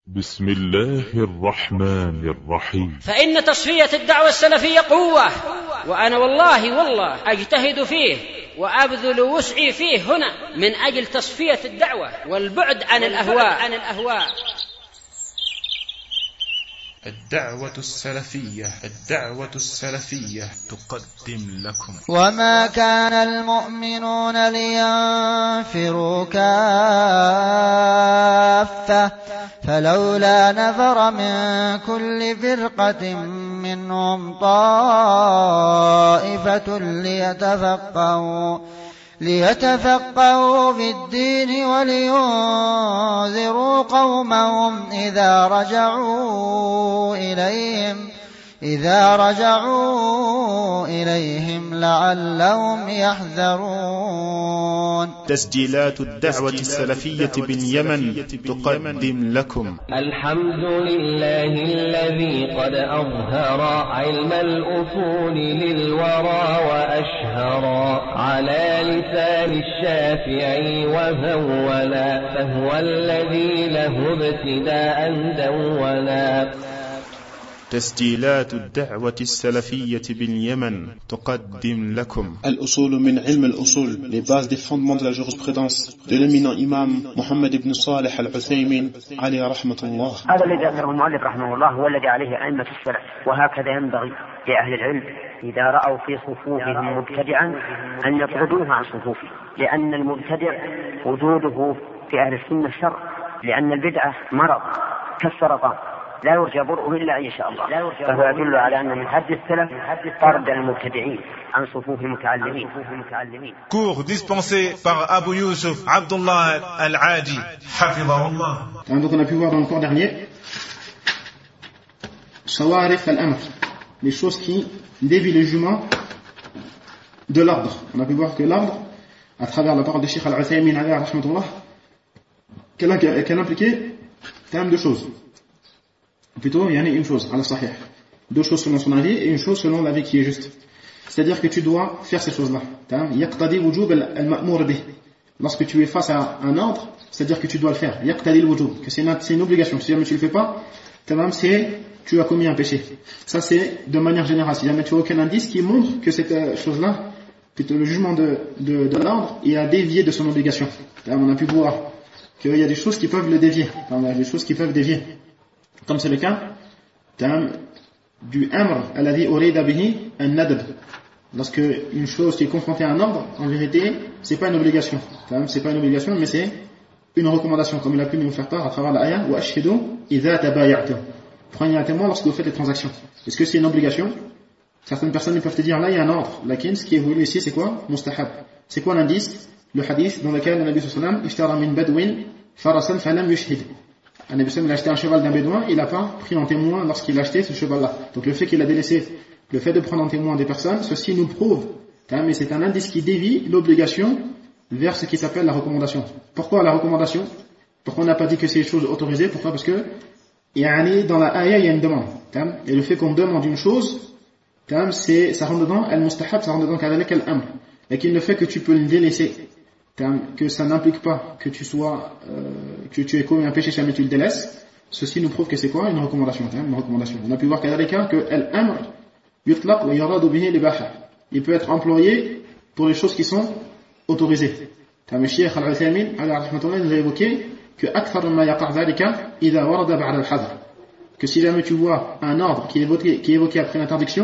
بسم الله الرحمن الرحيم. فإن تصفية الدعوة السلفية قوة، وأنا والله أجتهد فيه وأبذل وسعي فيه هنا من أجل تصفية الدعوة والبعد عن الأهواء. الدعوة السلفية تقدم لكم. وما كان المؤمنون لينفروا كافة فلولا نفر من كل فرقة منهم طائفة ليتفقهوا في الدين ولينذروا قومهم إذا رجعوا إليهم لعلهم يحذرون. تسجيلات الدعوة السلفية باليمن تقدم لكم. الحمد لله الذي قد أظهر علم الأصول للورى وأشهر على لسان الشافعي وهولا، فهو الذي له ابتداء دولا. تسجيلات الدعوة السلفية باليمن تقدم لكم. الأصول من علم الأصول, les bases des fondements de la jurisprudence de l'éminent imam Mohammed ibn Salih al-Uthaymin عليه رحمة الله. هذا الذي ذكره المؤلف رحمه الله هو الذي عليه أئمة السلف، وهكذا ينبغي لأهل العلم إذا رأوا في صفوفهم مبتدعا أن يطردوه عن صفوفه، لأن المبتدع وجوده في أهل السنة شر، لأن البدعة مرض كالسرطان لا يرجى برؤه إلا إن شاء الله، فهو يدل على أن من حد السلف طرد المبتدعين عن صفوف المتعلمين. Cours dispensé par Abu Yusuf Abdullah Al-Adi, hafidhahullah. Donc on a pu voir dans le cours dernier Shawarif al-Amr, les choses qui dévient le jugement de l'ordre. On a pu voir que l'ordre, à travers la parole de Cheikh Al-Uthaymin alayhi rahmatullah, qu'elle impliquait de choses. Plutôt, il y en a une chose, ala sahih. Deux choses selon son avis et une chose selon l'avis qui est juste. C'est-à-dire que tu dois faire ces choses-là. Yaqtadi wujub al-ma'mur bih. Lorsque tu es face à un ordre, c'est-à-dire que tu dois le faire. Yaqtadi al-wujub, que c'est une obligation. Si jamais tu le fais pas, tu as commis un péché. Ça c'est de manière générale. Si jamais tu as aucun indice qui montre que cette chose-là, plutôt le jugement de l'ordre, il a dévié de son obligation. On a pu voir qu'il y a des choses qui peuvent le dévier. Il y a des choses qui peuvent dévier. Comme c'est le cas du amr alladhi urida bihi an-nadb. Lorsque une chose qui est confrontée à un ordre, en vérité, c'est pas une obligation. C'est pas une obligation, mais c'est une recommandation, comme il a pu nous faire part à travers l'ayah wa ashhidu idha tabaya'tum. Prenez un témoin lorsque vous faites les transactions. Est-ce que c'est une obligation? Certaines personnes peuvent te dire là il y a un ordre. Lakin, ce qui est voulu ici, c'est quoi? Mustahab. C'est quoi l'indice? Le hadith dans lequel le Nabi sallallahu alayhi wa sallam ishtara min badwin farasan falam yushhid. Un Nabi sallallahu alayhi wa sallam, il a acheté un cheval d'un bédouin, il n'a pas pris en témoin lorsqu'il a acheté ce cheval-là. Donc le fait qu'il a délaissé le fait de prendre en témoin des personnes, ceci nous prouve, mais c'est un indice qui dévie l'obligation vers ce qui s'appelle la recommandation. Pourquoi la recommandation? Pourquoi on n'a pas dit que c'est une chose autorisée? Pourquoi? Parce que dans la ayah il y a une demande. Et le fait qu'on demande une chose, ça rentre dedans, al-mustahab, ça rentre dedans kadhalik al-amr. Et qu'il le fait que tu peux le délaisser, que ça n'implique pas que tu aies commis un péché si jamais tu le délaisses, ceci nous prouve que c'est quoi? Une recommandation. Une recommandation. On a pu voir kadhalika que al-amr yutlaq wa yuradu bihi libaha. Il peut être employé pour les choses qui sont autorisées. Le Cheikh Al-Uthaymin alayhi rahmatullah nous a évoqué que akthar ma yaqa' dhalika idha warada ba'da al-hadr. Que si jamais tu vois un ordre qui est évoqué après l'interdiction,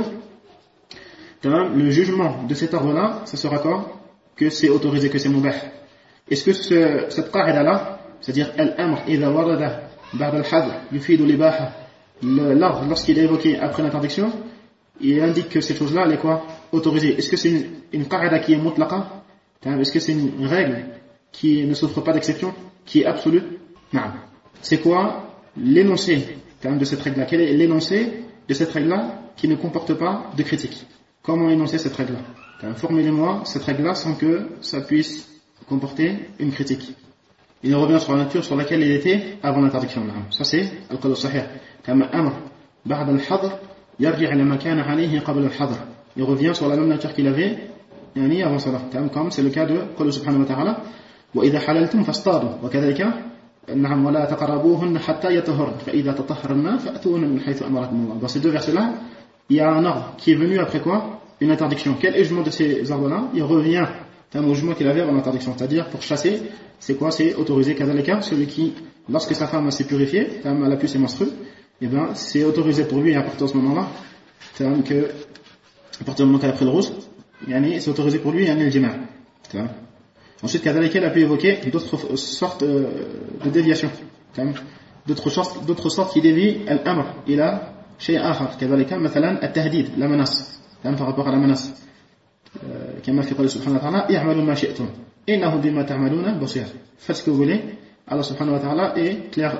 le jugement de cet ordre-là, ça sera quoi? Que c'est autorisé, que c'est mubah. Est-ce que cette qa'ida-là, c'est-à-dire al-amr idha warada ba'da al-hadr yufidu libaha, l'ordre lorsqu'il est évoqué après l'interdiction, il indique que cette chose-là elle est quoi? Autorisée. Est-ce que c'est une qa'ida qui est mutlaqa? Est-ce que c'est une règle qui ne souffre pas d'exception, qui est absolue? Non. C'est quoi l'énoncé de cette règle-là? Quel est l'énoncé de cette règle-là qui ne comporte pas de critique? Comment énoncer cette règle-là? Formulez-moi cette règle-là sans que ça puisse comporter une critique. Il revient sur la nature sur laquelle il était avant l'interdiction. Ça c'est al-qawl sahih. Comme amr ba'da al-hadr yarji' ila ma kana alayhi qabla al-hadr. Il revient sur la même nature qu'il avait avant cela. Comme c'est le cas de qawl subhanahu wa ta'ala wa idha halaltum fastadu wa kadhalika نعم ولا تقربوهن حتى يطهرن فإذا تطهرن فأتوهن من حيث أمركم الله. Dans ces deux versets-là, il y a un ordre qui est venu après quoi? Une interdiction. Quel est le jugement de ces ordres-là? Il revient au jugement qu'il avait avant l'interdiction. C'est-à-dire, pour chasser, c'est quoi? C'est autorisé. Kadhalika, celui qui, lorsque sa femme s'est purifiée, elle a pu ses menstrues, et ben, c'est autorisé pour lui à partir de ce moment-là, que, à partir du moment qu'elle a pris le rouge, c'est autorisé pour lui, le jima'. Ensuite, kadhalika, elle a pu évoquer d'autres sortes de déviations. D'autres sortes qui dévient al-amr. Il a شيء آخر كذلك مثلا التهديد la menace par rapport à la menace كما في قوله سبحانه وتعالى اعملوا ما شئتم إنه بما تعملون بصير. Faites ce que vous voulez, Allah subhanahu wa ta'ala est clair,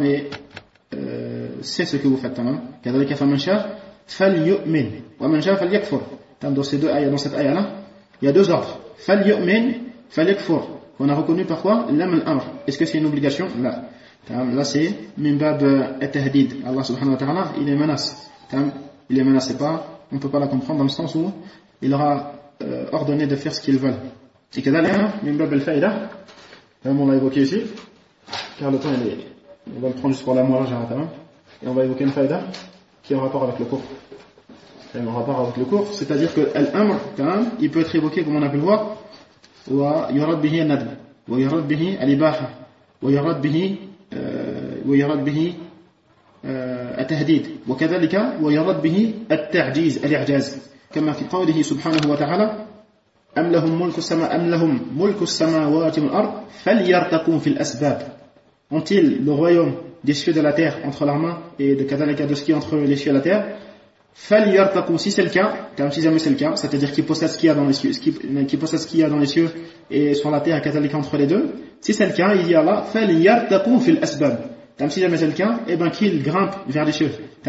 c'est ce que vous faites. كذلك فمن شاء فليؤمن ومن شاء فليكفر. Dans ces deux ayats, dans cette ayah là, il y a deux ordres. فليؤمن فليكفر. On a reconnu par quoi? L'amr al-amr. Est-ce que c'est une obligation? Là. Là c'est min bab at-tahdid. Allah subhanahu wa ta'ala il est menace. Il est menacé pas, on ne peut pas la comprendre dans le sens où il aura ordonné de faire ce qu'il veut. Et que d'ailleurs min bab al-faïda, on l'a évoqué ici, car le temps on va le prendre juste pour la moelle et on va évoquer une faïda qui est en rapport avec le cours. En rapport avec le cours, c'est-à-dire que al-amr il peut être évoqué comme on a pu le voir wa yurad bihi an-nadb wa yurad bihi al-ibaha wa yurad bihi ويراد به التهديد وكذلك ويراد به التعجيز الإعجاز كما في قوله سبحانه وتعالى أم لهم ملك السماوات والأرض فليرتقوا في الأسباب. Ont-ils le royaume des cieux et de la terre entre leurs mains et de كذلك de ce qui est entre les cieux et la terre? فليرتقوا, si c'est le cas, si jamais c'est le cas, c'est-à-dire qu'ils possèdent ce qu'il y a dans les cieux, qu'ils possèdent ce qu'il y a dans les cieux et sur la terre et كذلك entre les deux. Si c'est le cas, il y a là فليرتقوا في الأسباب. Si jamais c'est le cas, eh ben qu'il grimpe vers les cieux.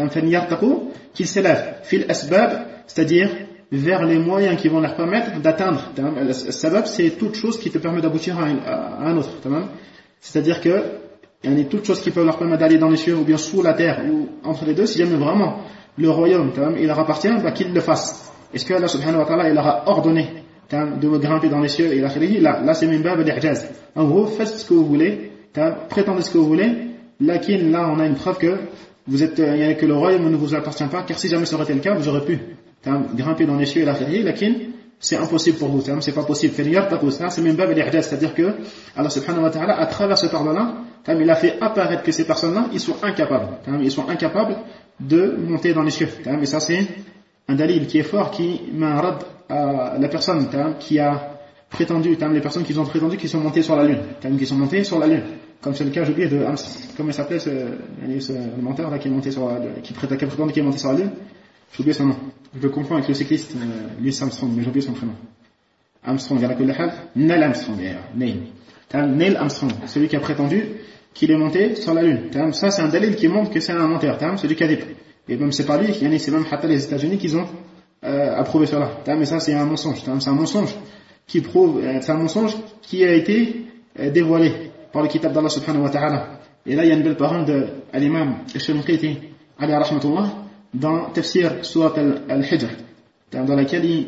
Qu'il s'élève fil asbab, c'est-à-dire vers les moyens qui vont leur permettre d'atteindre. Le sabab, c'est toute chose qui te permet d'aboutir à un autre. C'est-à-dire que il y a toute chose qui peut leur permettre d'aller dans les cieux ou bien sous la terre ou entre les deux. Si jamais vraiment le royaume il leur appartient, qu'il le fasse. Est-ce que Allah subhanahu wa ta'ala il leur a ordonné de grimper dans les cieux et là c'est min bab al-i'jaz. En gros, faites ce que vous voulez, prétendez ce que vous voulez. Lakin, là, on a une preuve que que le royaume ne vous appartient pas, car si jamais ça aurait été le cas, vous aurez pu grimper dans les cieux et la khayri, lakin, c'est impossible pour vous, c'est pas possible. C'est même bab al-i'jaz, c'est-à-dire que Allah subhanahu wa ta'ala, à travers ce ordre-là, il a fait apparaître que ces personnes-là, ils sont incapables de monter dans les cieux. Et ça, c'est un dalil qui est fort, qui m'arrête à la personne qui a prétendu, les personnes qui ont prétendu qu'ils sont montés sur la lune, comme c'est le cas, j'ai oublié de comment il s'appelait ce menteur là qui est monté sur qui prétend qu'il est monté sur la lune. J'ai oublié son nom. Je le confonds avec le cycliste Louis Armstrong, mais j'ai oublié son prénom. Armstrong, Neil Armstrong, Neil Armstrong, celui qui a prétendu qu'il est monté sur la lune. Ça c'est un dalil qui montre que c'est un menteur, c'est du kadhib. Et même c'est pas lui, c'est même les États-Unis qui ont approuvé cela. Mais ça c'est un mensonge, c'est un mensonge qui prouve, c'est un mensonge qui a été dévoilé par le kitab d'Allah subhanahu wa ta'ala. Et là, il y a une belle parole de l'imam Al-Shamqiti, alayhi rahmatullah, dans Tafsir Surat Al-Hijr, dans laquelle il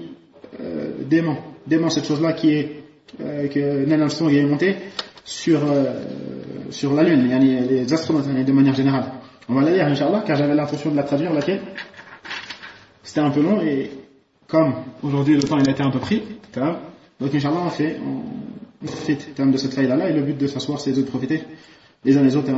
dément cette chose-là qui est que Neil Armstrong est monté sur la lune, les astronautes de manière générale. On va la lire, Inch'Allah, car j'avais l'intention de la traduire, laquelle c'était un peu long, et comme aujourd'hui le temps il a été un peu pris, donc Inch'Allah on fait de cette faïda-là, et le but de s'asseoir c'est de profiter les uns les autres.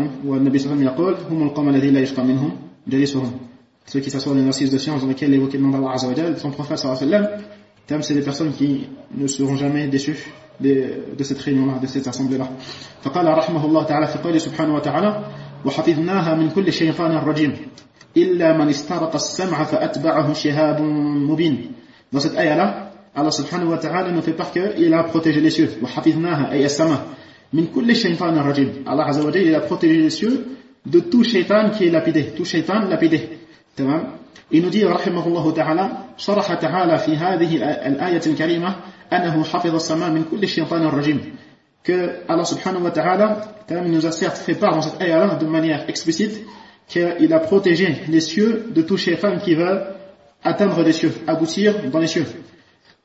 Ceux qui s'assoient dans les assises de science dans lesquelles évoquent le nom d'Allah Azza wa Jal, son prophète sallallahu alayhi wa sallam, c'est des personnes qui ne seront jamais déçues de cette réunion-là, de cette assemblée-là. فقال رحمه الله تعالى في قوله سبحانه وتعالى وحفظناها من كل شيطان رجيم إلا من استرق السمع فأتبعه شهاب مبين. Dans cette ayah-là, Allah subhanahu wa ta'ala nous fait part qu'il a protégé les cieux. وحفظناها أي السماء من كل شيطان رجيم. Allah Azza wa Jal il a protégé les cieux de tout shaitan qui est lapidé, tout shaitan lapidé. تمام. Il nous dit رحمه الله تعالى شرح تعالى في هذه الآية الكريمة أنه حفظ السماء من كل شيطان رجيم. Que Allah subhanahu wa ta'ala nous a certes fait part dans cette ayah-là de manière explicite qu'il a protégé les cieux de tout shaitan qui veut atteindre les cieux, aboutir dans les cieux.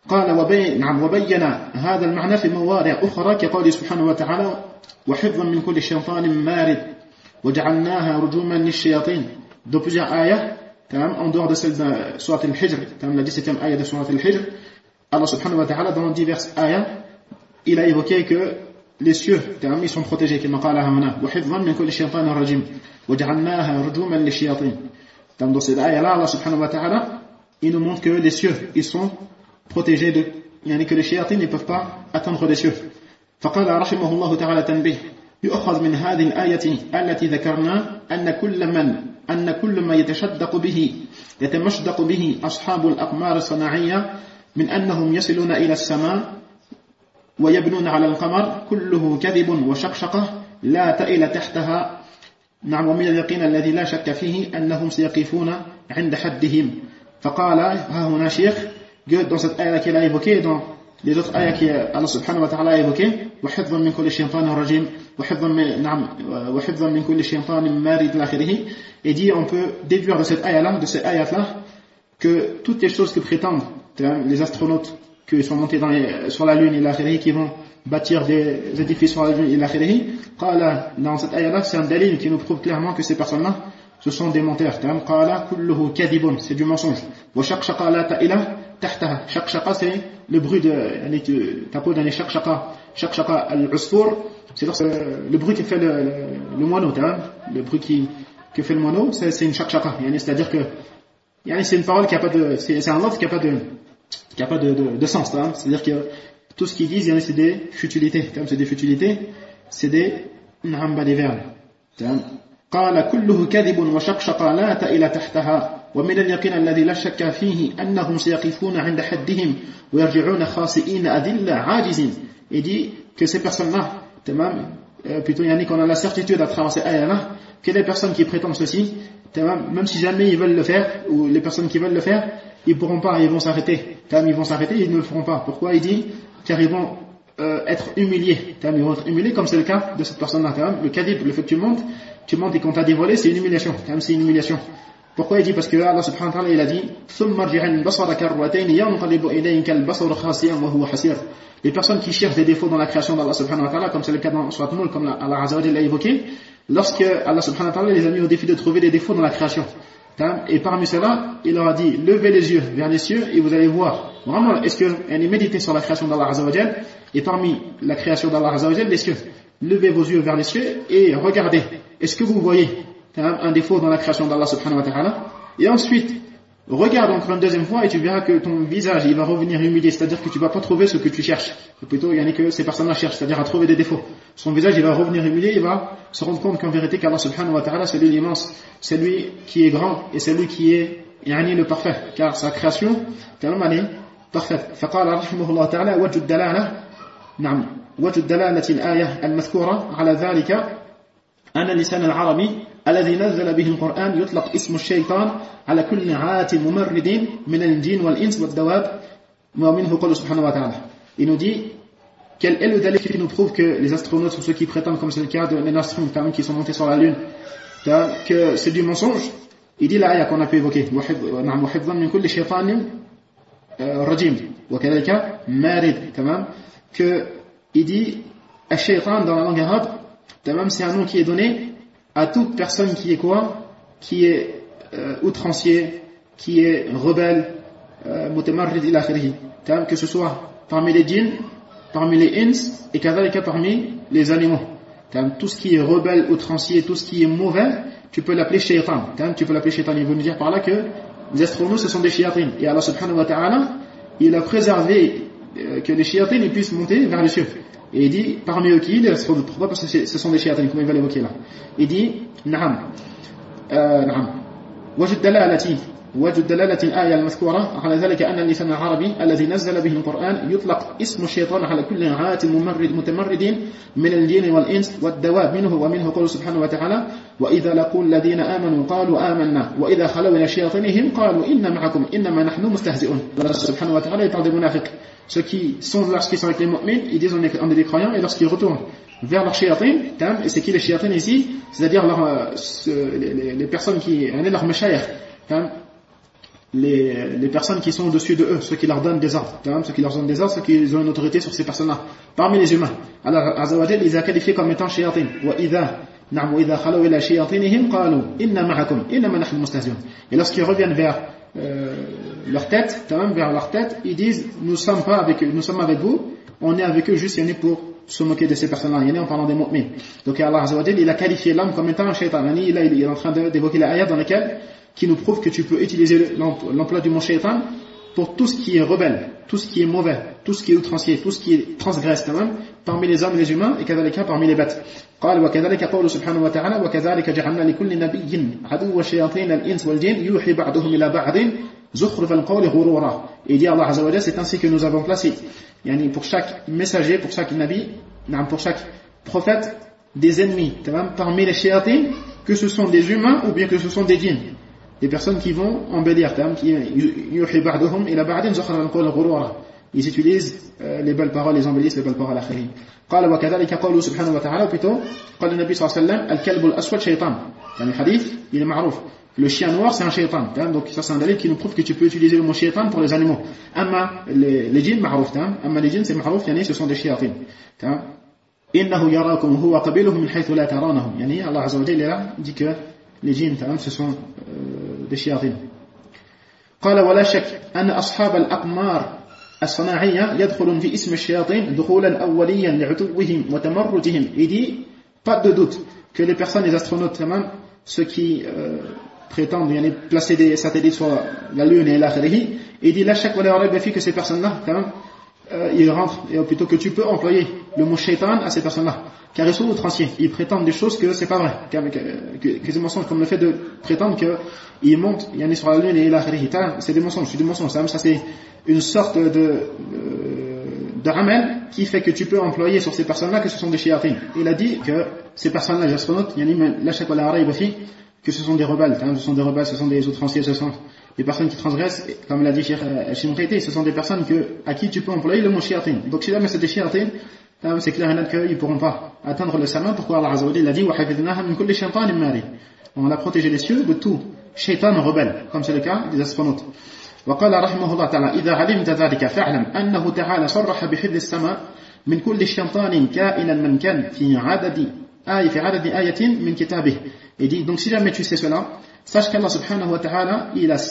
قال وبين هذا المعنى في مواضع أخرى كقوله سبحانه وتعالى وحفظا من كل شيطان مارد وجعلناها رجوما للشياطين. Dans plusieurs ayahs, en dehors de celle de Surat al-Hijr, la 17e ayah de Surat al-Hijr, Allah subhanahu wa ta'ala, dans diverses ayahs, il a évoqué que les cieux, ils sont protégés, كما قالها هنا وحفظا من كل شيطان رجيم وجعلناها رجوما للشياطين. Dans cette ayah-là, Allah subhanahu wa ta'ala, il nous montre que les cieux, ils sont protégés de, que les shayatines ne peuvent pas atteindre les cieux. فقال رحمه الله تعالى تنبيه يؤخذ من هذه الآية التي ذكرنا أن كل ما يتمشدق به أصحاب الأقمار الصناعية من أنهم يصلون إلى السماء ويبنون على القمر كله كذب وشقشقة لا تئل تحتها. نعم ومن اليقين الذي لا شك فيه أنهم سيقفون عند حدهم. فقال ها هنا شيخ dans cette ayah qu'il a évoquée, dans les autres ayahs qu'Allah subhanahu wa ta'ala a évoquées, وحفظا من كل شيطان رجيم وحفظا من كل شيطان مارد l'آخره, et dit on peut déduire de cette ayah-là, de ces ayats-là, que toutes les choses que prétendent les astronautes qui sont montés sur la lune et l'آخره, qui vont bâtir des édifices sur la lune et l'آخره, dans cette ayah-là, c'est un dalil qui nous prouve clairement que ces personnes-là ce sont des menteurs. C'est du mensonge. Shaqshaqa, c'est le bruit de ta peau d'un shaqshaqa al-usfur, c'est le bruit qui fait le moineau. Le bruit qui fait le moineau, c'est une shaqshaqa. C'est-à-dire que c'est une parole qui a pas de, c'est un love qui a pas de sens. C'est-à-dire que tout ce qu'ils disent, c'est des futilités. C'est des futilités, c'est des verbes. قال كله كذب وشقشق لا تئل تحتها ومن اليقين الذي لا شك فيه أنهم سيقفون عند حدهم ويرجعون خاسئين أذل عاجزين. Il dit que ces personnes-là, plutôt qu'on a la certitude à travers ces ayahs-là, que les personnes qui prétendent ceci, même si jamais ils veulent le faire, ou les personnes qui veulent le faire, ils ne pourront pas, ils vont s'arrêter. Ils vont s'arrêter, ils ne le feront pas. Pourquoi? Il dit car ils vont être humiliés. Ils vont être humiliés comme c'est le cas de cette personne-là. Le kadib, le fait que tu montes et qu'on t'a dévoilé, c'est une humiliation. C'est une humiliation. Pourquoi il dit? Parce que Allah subhanahu wa ta'ala, il a dit les personnes qui cherchent des défauts dans la création d'Allah subhanahu wa ta'ala, comme c'est le cas dans Surat Mulk, comme Allah azza wa jalla l'a évoqué, lorsque Allah subhanahu wa ta'ala les a mis au défi de trouver des défauts dans la création. Et parmi cela, il leur a dit levez les yeux vers les cieux et vous allez voir. Vraiment, est-ce que méditez sur la création d'Allah azza wa jalla, et parmi la création d'Allah azza wa jalla, les cieux. Levez vos yeux vers les cieux et regardez. Est-ce que vous voyez un défaut dans la création d'Allah subhanahu wa ta'ala? Et ensuite, regarde encore une deuxième fois et tu verras que ton visage il va revenir humilié, c'est-à-dire que tu vas pas trouver ce que tu cherches. Ou plutôt, il y en a que ces personnes-là cherchent, c'est-à-dire à trouver des défauts. Son visage il va revenir humilié, il va se rendre compte qu'en vérité qu'Allah subhanahu wa ta'ala c'est lui l'immense, c'est lui qui est grand et c'est lui qui est le parfait, car sa création tellement elle est parfaite. فقال رحمه الله تعالى وجه الدلالة نعم وجه الدلالة الآية المذكورة على ذلك أن اللسان العربي الذي نزل به القرآن يطلق اسم الشيطان على كل عات ممرد من الجن والإنس والدواب ومنه قوله سبحانه وتعالى. Il nous dit quel est le dalil qui nous prouve que les astronautes ou ceux qui prétendent, comme c'est le cas de les astronautes qui sont montés sur la lune, que c'est du mensonge. Il dit l'ayah qu'on a pu évoquer وحفظا من كل شيطان رجيم وكذلك مارد, que il dit الشيطان dans la langue arabe, c'est un nom qui est donné à toute personne qui est quoi? Qui est outrancier, qui est rebelle, mutamarrid ila akhirih. Que ce soit parmi les djinns, parmi les ins et kadhalika parmi les animaux. Tout ce qui est rebelle, outrancier, tout ce qui est mauvais, tu peux l'appeler shaytan. Tu peux l'appeler shaytan. Il veut nous dire par là que les astronautes ce sont des shayatines. Et Allah subhanahu wa ta'ala, il a préservé que les shayatines puissent monter vers les cieux. Et il dit, parmi eux qui, les astronautes, pourquoi? Parce que ce sont des shayatines, comme il va l'évoquer là. Il dit, نعم وجه الدلالة الآية المذكورة على ذلك أن اللسان العربي الذي نزل به القرآن يطلق اسم الشيطان على كل عات متمرد من الجن والإنس والدواب ومنه قوله سبحانه وتعالى وإذا لقوا الذين آمنوا قالوا آمنا وإذا خلوا إلى شياطينهم قالوا إن معكم إنما نحن مستهزئون. Allah subhanahu wa ta'ala il parle des munafiqs, ceux qui sont lorsqu'ils sont avec les mu'mins, ils disent on est des croyants, et lorsqu'ils retournent vers leurs shayatins, et c'est qui les shayatins ici? C'est-à-dire les personnes qui leurs mashayikh, les personnes qui sont au-dessus de eux, ceux qui leur donnent des ordres, ceux qui leur donnent des ordres, ceux qui ont une autorité sur ces personnes-là, parmi les humains. Allah Azza wa Jalla les a qualifiés comme étant shayatin. وَإِذَا خَلَوْا إِلَى شَيَاطِينِهِمْ قَالُوا إِنَّا مَعَكُمْ إِنَّمَا نَحْنُ مُسْتَهْزِئُونَ. Et lorsqu'ils reviennent vers leur tête, ils disent nous sommes avec vous, on est avec eux juste pour se moquer de ces personnes-là, en parlant des mu'min. Donc Allah Azza wa Jalla, il a qualifié l'homme comme étant un shaitan. Il est en train d'évoquer la ayat dans laquelle qui nous prouve que tu peux utiliser l'emploi du mot shaitan pour tout ce qui est rebelle, tout ce qui est mauvais, tout ce qui est outrancier, tout ce qui est transgresse parmi les hommes et les humains et كذلك parmi les bêtes. قال وكذلك قوله سبحانه وتعالى وكذلك جعلنا لكل نبي عدوا شياطين الإنس والجن يوحي بعضهم إلى بعض زخرف القول غرورا. Et dit Allah Azza wa Jalla, c'est ainsi que nous avons placé pour chaque messager, pour chaque nabi, pour chaque prophète, des ennemis parmi les shayatines, que ce sont des humains ou bien que ce sont des djinns, des personnes qui vont embellir, ils utilisent les belles paroles, ils embellissent les belles paroles à l'akhirin. قال وكذلك قوله سبحانه وتعالى, plutôt قال النبي صلى الله عليه وسلم الكلب الأسود شيطان. Le hadith, il est معروف. Le chien noir, c'est un shaitan. Donc ça, c'est un dalil qui nous prouve que tu peux utiliser le mot shaitan pour les animaux. Amma les djinns, معروف. Amma les djinns, c'est معروف, ce sont des shayatins. إنه يراكم هو قبيله من حيث لا ترونهم. Allah Azza wa Jalla dit que les djinns, ce sont des shayatins. قال ولا شك أن أصحاب الأقمار الصناعية يدخلون في اسم الشياطين دخولا أوليا لعتوهم وتمردهم. Il dit, pas de doute que les personnes, les astronautes, ceux qui prétendent placer des satellites sur la Lune et l'akhirihi, il dit là chaque fois que ces personnes-là, ils rentrent, et plutôt que tu peux employer le mot shaitan à ces personnes-là, car ils sont outranciers, ils prétendent des choses que c'est pas vrai, que des mensonges, comme le fait de prétendre qu'ils montent sur la Lune et l'akhirihi, c'est des mensonges, ça c'est une sorte de ramal qui fait que tu peux employer sur ces personnes-là que ce sont des shayatins. Il a dit que ces personnes-là, les astronautes, que ce sont des rebelles, ce sont des outranciers, ce sont des personnes qui transgressent, comme l'a dit Cheikh Al-Shimqaiti, ce sont des personnes à qui tu peux employer le mot shayatin. Donc si jamais c'est des shayatins, c'est clair et net qu'ils ne pourront pas atteindre le sama. Pourquoi Allah Azza wa Jalla a dit وَحَفِظْنَاهَا مِنْ كُلِّ شَيْطَانٍ مَارِدٍ. On a protégé les cieux de tout shaitan rebelle, comme c'est le cas des astronautes. وقال رحمه الله تعالى إذا علمت ذلك فاعلم أنه تعالى صرح بحفظ السماء من كل شيطان كائنا من كان في عدد آية من كتابه. Il dit donc si jamais tu sais cela, sache qu'Allah subhanahu wa ta'ala il a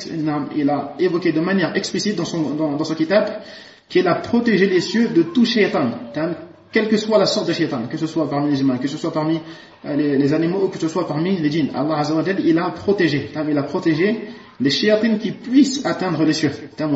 évoqué de manière explicite dans son kitab qu'il a protégé les cieux de tout shaitan, quelle que soit la sorte de shaitan, que ce soit parmi les humains, que ce soit parmi les animaux ou que ce soit parmi les djinns. Allah Azza wa Jalla il a protégé les shayatines qui puissent atteindre les cieux. Comme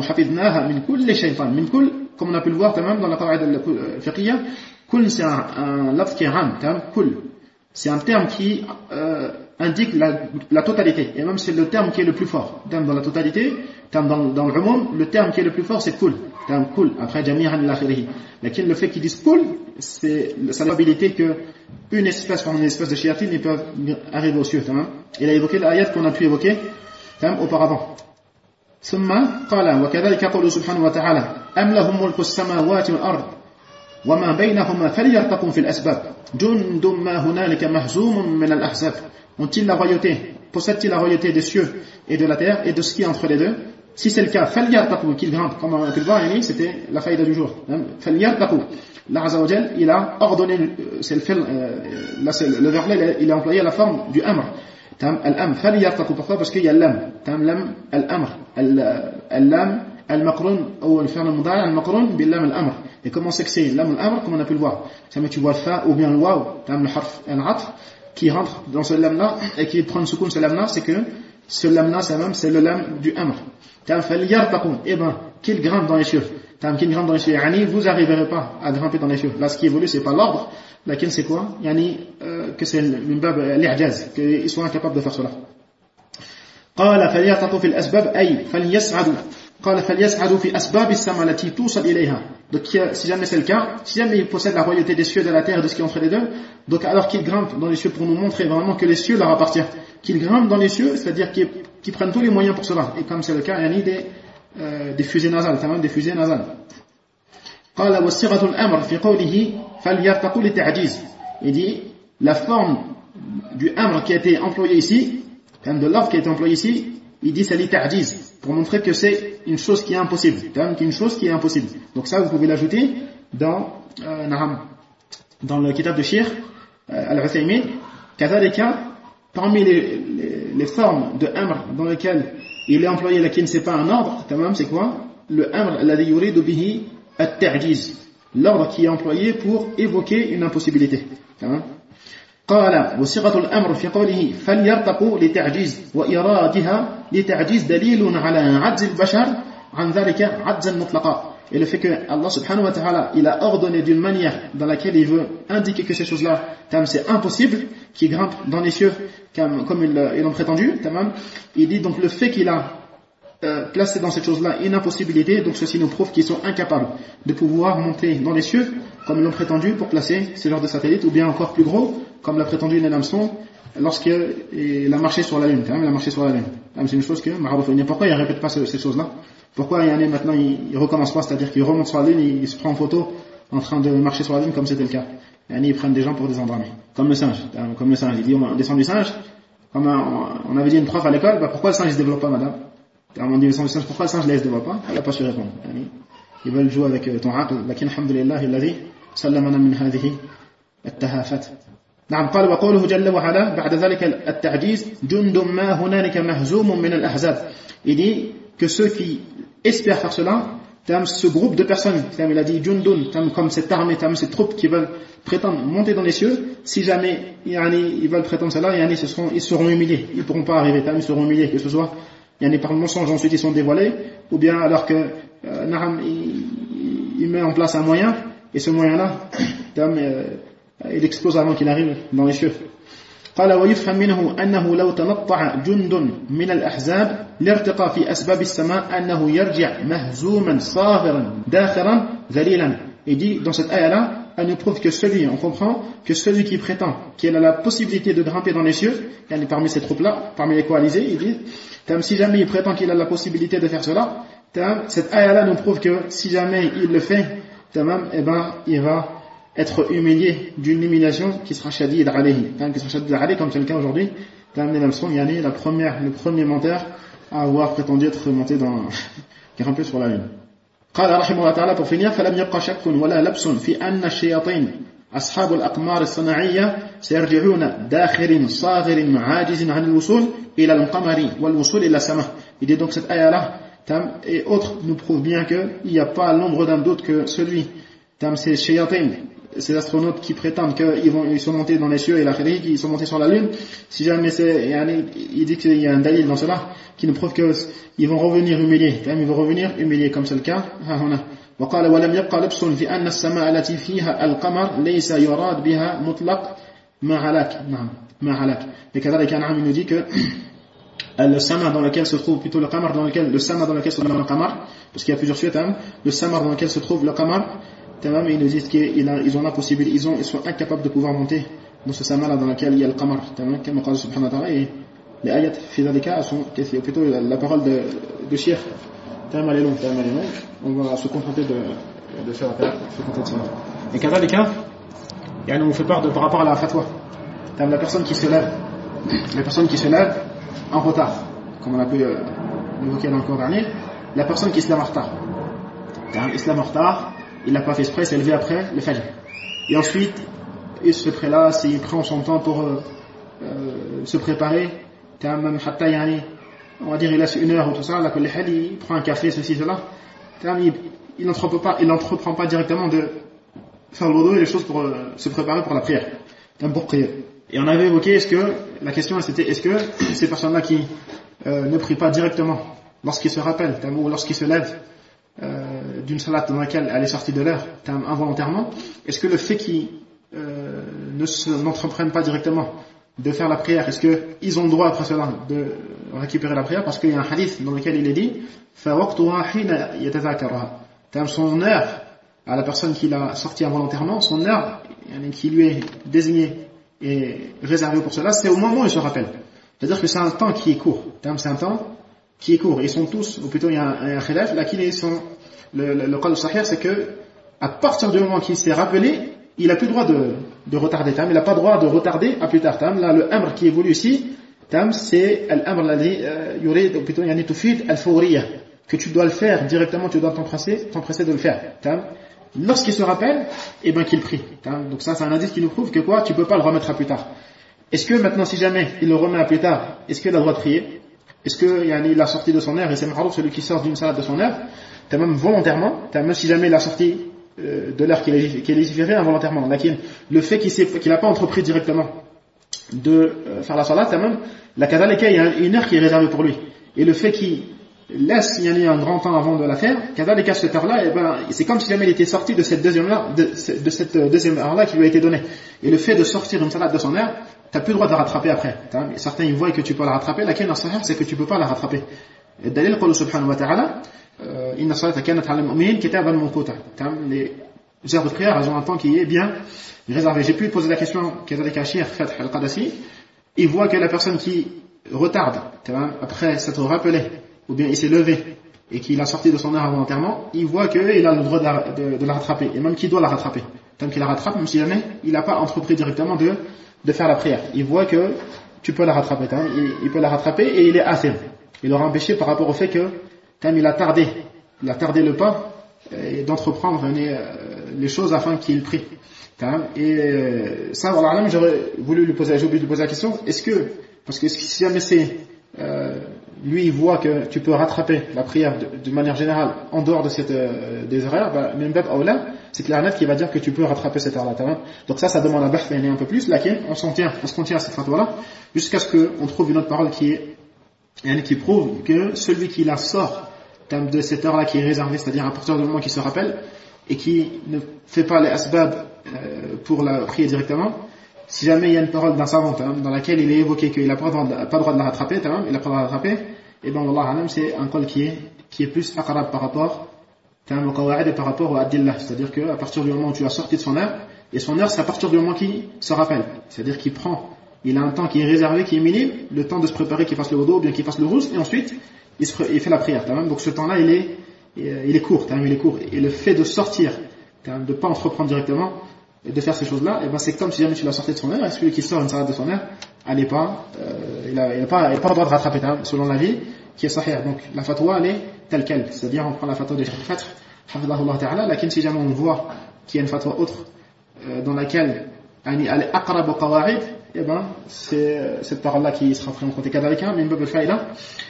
on a pu le voir dans la qawaïd al-fiqhiyya, kul c'est un lafz qui est ram, kul. C'est un terme qui indique la totalité, et même c'est le terme qui est le plus fort. Dans la totalité, dans le umum, le terme qui est le plus fort c'est kul. Kul, après jami'an l'akhirihi. Lakin le fait qu'ils disent kul, c'est la probabilité que une espèce parmi les espèces de shayatines ils peuvent arriver aux cieux. Il a évoqué l'ayat qu'on a pu évoquer auparavant. ثم قال وكذلك قوله سبحانه وتعالى أم لهم ملك السماوات والأرض وما بينهما فليرتقوا في الأسباب جند ما هنالك مهزوم من الأحزاب. Ont-ils la royauté, possèdent-ils la royauté des cieux et de la terre et de ce qui est entre les deux? Si c'est le cas, فليرتقوا, qu'ils grimpent, comme on a pu le voir, c'était la faïda du jour. فليرتقوا. Allah Azza wa Jalla, il a ordonné, le verlet, il a employé la forme du amr. Al-amr, فليرتقوا. Pourquoi? Parce qu'il y a l'am. Lam al-amr. Al-lam al-maqrun ou le fi'l al-mudari' al-maqrun bil-lam al-amr. Et comment c'est que c'est lam al-amr, comme on a pu le voir? Ça met tu vois le fa ou bien le waw, le harf al-'atf qui rentre dans ce lam-là et qui prend soukoun ce lam-là, c'est que ce lam-là, c'est le lam du amr. فليرتقوا. Eh ben, qu'il grimpe dans les cieux. Qu'il grimpe dans les cieux. Vous n'arriverez pas à grimper dans les cieux. Là, ce qui est voulu, c'est pas l'ordre. Laquelle c'est quoi? Que c'est une bab l'ijaz, qu'ils soient incapables de faire cela. قال فليرتقوا في الأسباب أي فليسعدوا. قال فليسعدوا في أسباب السماء التي توصل إليها. Donc si jamais c'est le cas, si jamais ils possèdent la royauté des cieux et de la terre et de ce qui est entre les deux, donc alors qu'ils grimpent dans les cieux pour nous montrer vraiment que les cieux leur appartiennent, qu'ils grimpent dans les cieux, c'est-à-dire qu'ils prennent tous les moyens pour cela. Et comme c'est le cas, il y a des fusées nasales, des fusées nasales. قال والصيغة الأمر في قوله فليرتقوا للتعجيز. Il dit la forme du amr qui a été employé ici, de l'ordre qui a été employé ici, il dit c'est l'ita'jiz, pour montrer que c'est une chose qui est impossible. Une chose qui est impossible. Donc ça, vous pouvez l'ajouter dans le kitab de Cheikh Al-Uthaymin. Kadhalika, parmi les formes de amr dans lesquelles il est employé là qui ne c'est pas un ordre, c'est quoi? Le amr alladhi yuridu bihi at-ta'jiz, l'ordre qui est employé pour évoquer une impossibilité. قال وصيغة الأمر في قوله فليرتقوا لتعجيز وإرادها لتعجيز دليل على عجز البشر عن ذلك عجزا مطلقا. Et le fait que Allah subhanahu wa ta'ala il a ordonné d'une manière dans laquelle il veut indiquer que ces choses-là c'est impossible, qu'ils grimpent dans les cieux comme ils l'ont prétendu, il dit donc le fait qu'il a placé dans cette chose-là une impossibilité, donc ceci nous prouve qu'ils sont incapables de pouvoir monter dans les cieux comme ils l'ont prétendu pour placer ce genre de satellite, ou bien encore plus gros comme l'a prétendu Neil Armstrong lorsqu'il a marché sur la Lune. Il a marché sur la Lune. C'est une chose que pourquoi il ne répète pas ces choses-là? Pourquoi maintenant il recommence pas, c'est-à-dire qu'il remonte sur la Lune, il se prend en photo en train de marcher sur la Lune comme c'était le cas. Ils prennent des gens pour des endormis, comme le singe. Il dit on descend du singe, comme on avait dit une prof à l'école, pourquoi le singe ne se développe pas, madame? On dit pourquoi le singe ne se développe pas? Elle n'a pas su répondre. Ils veulent jouer avec ton aql, lakin alhamdulillah alladhi sallamana min hadhihi at-tahafat. نعم قال وقوله جل وعلا بعد ذلك التعجيز جند ما هنالك مهزوم من الأحزاب. Il dit que ceux qui espèrent faire cela, ce groupe de personnes, il a dit jundun, comme cette armée, ces troupes qui veulent prétendre monter dans les cieux, si jamais ils veulent prétendre cela, ils seront humiliés, ils ne pourront pas arriver, ils seront humiliés, que ce soit par le mensonge ensuite ils sont dévoilés, ou bien alors que il met en place un moyen, et ce moyen-là, il explose avant qu'il arrive dans les cieux. قال ويفهم منه أنه لو تنطع جند من الأحزاب لارتقى في أسباب السماء أنه يرجع مهزوما صاغرا داخرا ذليلا. Il dit dans cette ayah-là, elle nous prouve que on comprend que celui qui prétend qu'il a la possibilité de grimper dans les cieux, parmi ces troupes-là, parmi les coalisés, il dit, si jamais il prétend qu'il a la possibilité de faire cela, cette ayah-là nous prouve que si jamais il le fait, il va être humilié d'une humiliation qui sera shadid alayhi, qui sera shadid alayhi comme c'est le cas aujourd'hui. Neil Armstrong, le premier menteur à avoir prétendu être monté grimper sur la Lune. قال رحمه الله تعالى pour finir فلم يبقى شك ولا لبس في أن الشياطين أصحاب الأقمار الصناعية سيرجعون داخر صاغر عاجز عن الوصول إلى القمر والوصول إلى السماء. Il dit donc cette ayah-là et autres nous prouvent bien qu'il n'y a pas l'ombre d'un doute que ces shayatin, ces astronautes qui prétendent qu'ils sont montés dans les cieux et qu'ils sont montés sur la Lune, si jamais il dit qu'il y a un dalil dans cela qui nous prouve qu'ils vont revenir humiliés, comme c'est le cas. وقال ولم يبقى لبس في أن السماء التي فيها القمر ليس يراد بها مطلق ما هلاك. Et كذلك il nous dit que le sama dans lequel se trouve plutôt le qamar, le sama dans lequel se trouve le qamar, parce qu'il y a plusieurs suites, le sama dans lequel se trouve le qamar, ils nous disent qu'ils ont la possibilité, ils sont incapables de pouvoir monter dans ce sama là dans lequel il y a le qamar, comme Allah subhanahu wa ta'ala, et les ayats fi dhalika sont plutôt la parole de Cheikh. Elle est longue, on va se contenter de faire ça. Et kadhalika, on nous fait part par rapport à la fatwa, la personne qui se lève en retard, comme on a pu l'évoquer dans le cours dernier, la personne qui se lève en retard. Il en retard, il n'a pas fait exprès, s'est levé après le fajr. Et ensuite, il se prélasse, il prend son temps pour se préparer, on va dire il laisse 1 heure ou tout ça, il prend un café, ceci, cela. Il n'entreprend pas directement de faire le wudu et les choses pour se préparer pour la prière. Pour prier. Et on avait évoqué, la question c'était, est-ce que ces personnes-là qui ne prient pas directement, lorsqu'ils se rappellent, ou lorsqu'ils se lèvent d'une salat dans laquelle elle est sortie de l'heure, involontairement, est-ce que le fait qu'ils n'entreprennent pas directement de faire la prière, est-ce qu'ils ont le droit après cela de récupérer la prière? Parce qu'il y a un hadith dans lequel il est dit son heure à la personne qui l'a sorti involontairement, son heure qui lui est désignée et réservée pour cela, c'est au moment où il se rappelle. C'est-à-dire que c'est un temps qui est court. C'est un temps qui est court. Ils sont tous, ou plutôt il y a un khilaf, là le qawl sahih, c'est que à partir du moment qu'il s'est rappelé, il n'a plus le droit de retarder. Il n'a pas le droit de retarder à plus tard. Là, le amr qui évolue ici, c'est al-amr alladhi yurid, ou plutôt yani tufid al-fawriyya, que tu dois le faire directement, tu dois t'empresser de le faire. Lorsqu'il se rappelle, eh ben qu'il prie. Donc ça, c'est un indice qui nous prouve que quoi, tu peux pas le remettre à plus tard. Est-ce que maintenant, si jamais il le remet à plus tard, est-ce qu'il a le droit de prier? Est-ce que il a sorti de son heure, et c'est ma'rouf celui qui sort d'une salade de son heure, même volontairement, même si jamais il a sorti de l'heure qu'il est légiféré involontairement. Le fait qu'il n'a pas entrepris directement de faire la salat, même la kadhalika, il y a une heure qui est réservée pour lui. Et le fait qu'il laisse un grand temps avant de la faire, kadhalika, cette heure-là, c'est comme si jamais il était sorti de cette deuxième heure-là qui lui a été donnée. Et le fait de sortir une salat de son heure, tu n'as plus le droit de la rattraper après. Certains ils voient que tu peux la rattraper, laquelle en sahih, c'est que tu ne peux pas la rattraper. Et dalil qawlu subhanahu wa ta'ala, inna salata kanat 'ala al-mu'minin kitaban mawquta. Les heures de prière, elles ont un temps qui est bien réservé. J'ai pu poser la question qu'Azalika Shir Fath al-Qadasi, il voit que la personne qui retarde après s'être rappelé, ou bien il s'est levé et qu'il a sorti de son heure involontairement, il voit qu'il a le droit de la rattraper, et même qu'il doit la rattraper. Tant qu'il la rattrape, même si jamais il n'a pas entrepris directement de faire la prière. Il voit que tu peux la rattraper, il peut la rattraper et il est athème. Il aura empêché par rapport au fait que il a tardé le pas d'entreprendre les choses afin qu'il prie. Et ça, voilà, j'aurais voulu j'ai oublié de lui poser la question, parce que si jamais lui il voit que tu peux rattraper la prière de manière générale en dehors de des horaires, même bab aoula, c'est clair net qui va dire que tu peux rattraper cette heure-là. Donc ça demande un bahth un peu plus, laquelle on se contient à cette fatwa-là, jusqu'à ce qu'on trouve une autre parole qui prouve que celui qui la sort de cette heure-là qui est réservée, c'est-à-dire à partir du moment qu'il se rappelle, et qui ne fait pas les asbab pour la prier directement, si jamais il y a une parole d'un savant dans laquelle il est évoqué qu'il n'a pas le droit de la rattraper, il n'a pas le droit de la rattraper, et bien Allah c'est un col qui est plus aqrab par rapport au qawa'id et par rapport au adillah, c'est-à-dire qu'à partir du moment où tu as sorti de son heure, et son heure c'est à partir du moment qu'il se rappelle, c'est-à-dire il a un temps qui est réservé, qui est minime, le temps de se préparer, qu'il fasse le wudu, bien qu'il fasse le ghusl, et ensuite il fait la prière. Donc ce temps-là il est court, et le fait de sortir, de ne pas entreprendre directement, et de faire ces choses-là, et c'est comme si jamais tu l'as sorti de son heure, et celui qui sort une salade de son heure, il n'a pas le droit de rattraper, selon l'avis qui est sahih. Donc la fatwa elle est telle quelle, c'est-à-dire on prend la fatwa de Cheikh Fath, hafidhahullah ta'ala, lakin si jamais on voit qu'il y a une fatwa autre, dans laquelle elle est aqrab au qawa'id, c'est cette parole-là qui sera prise en compte. Kadhalika min bab al-fa'ila,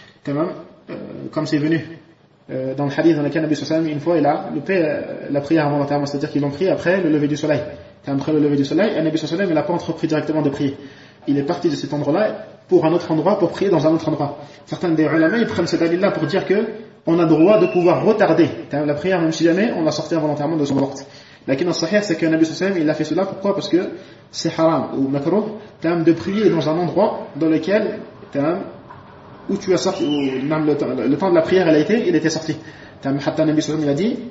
comme c'est venu dans le hadith dans lequel Nabi sallallahu alayhi wa sallam, une fois il a loupé la prière involontairement, c'est-à-dire qu'ils l'ont pris après le lever du soleil. Après le lever du soleil, Nabi sallallahu alayhi wa sallam il n'a pas entrepris directement de prier. Il est parti de cet endroit-là pour un autre endroit, pour prier dans un autre endroit. Certains des ulama ils prennent cet hadith-là pour dire que on a droit de pouvoir retarder la prière même si jamais on l'a sorti involontairement de son waqt. Lakin en sahih c'est que Nabi sallallahu alayhi wa sallam il a fait cela, pourquoi? Parce que c'est haram ou makruh de prier dans un endroit dans lequel où tu as sorti, où même le temps de la prière il était sorti. Hatta Nabi sallallahu alayhi wa sallam il a dit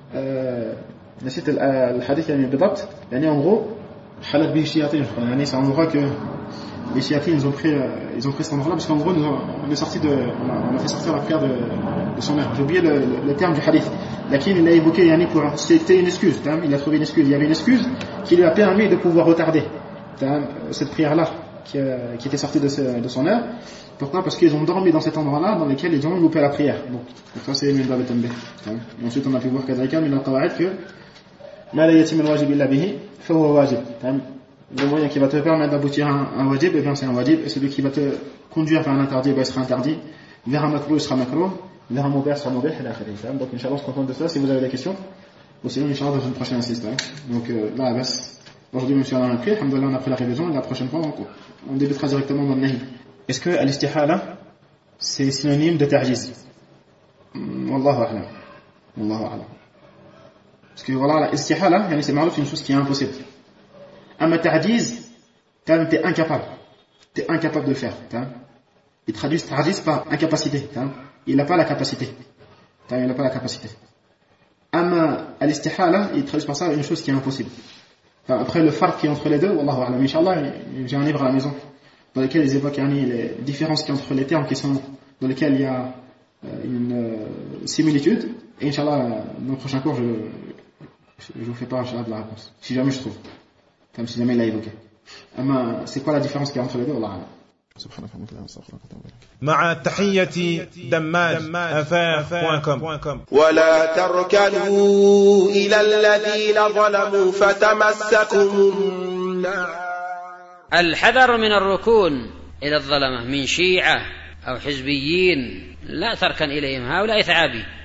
نسيت الحديث بالضبط en gros حلق به الشياطين, c'est un endroit que les chiatines ils ont pris cet endroit-là parce qu'en gros on a fait sortir la prière de son heure. J'ai oublié le terme du hadith, laquelle il a évoqué c'était une excuse, il a trouvé une excuse, il y avait une excuse qui lui a permis de pouvoir retarder cette prière-là qui était sortie de son heure. Pourquoi? Parce qu'ils ont dormi dans cet endroit-là dans lequel ils ont loupé la prière. Donc ça c'est min bab al-tanbih. Ensuite on a pu voir kadhalika min al-qawa'id que ma la yatim al-wajib illa bihi fa huwa wajib. Le moyen qui va te permettre d'aboutir à un wajib, eh bien c'est un wajib, et celui qui va te conduire vers un interdit, il sera interdit, vers un makruh il sera makruh, vers un mubah il sera mubah, et l'akhirih. Donc Inch'Allah on se contente de ça. Si vous avez des questions, ou sinon Inch'Allah dans une prochaine assistance. Donc là aujourd'hui monsieur Allah a pris, alhamdoulilah on a pris la révision, et la prochaine fois on débutera directement dans le nahi. Est-ce que al-istihala c'est synonyme de ta'jiz? Wallahu a'lam. Wallahu a'lam. Parce que voilà, l'istihala, c'est ma'rouf, une chose qui est impossible. Amma ta'jiz, t'es incapable de le faire. Ils traduisent ta'jiz par incapacité. Il n'a pas la capacité. Il n'a pas la capacité. Amma al-istihala, ils traduisent par ça une chose qui est impossible. Après le farq qui est entre les deux, wallahu a'lam. Inch'Allah, j'ai un livre à la maison dans lequel ils évoquent les différences qu'il y a entre les termes qui sont dans lesquels il y a une similitude. Et Inch'Allah, dans le prochain cours, je vous fais part de la réponse, si jamais je trouve, comme si jamais il l'a évoqué. C'est quoi la différence qu'il y a entre les deux? Allah. مع تحية دماج@afaf.com. ولا تركنوا إلى الذين ظلموا فتمسكم النار. الحذر من الركون إلى الظلمة من شيعة أو حزبيين، لا تركن إليهم، هؤلاء ثعابي.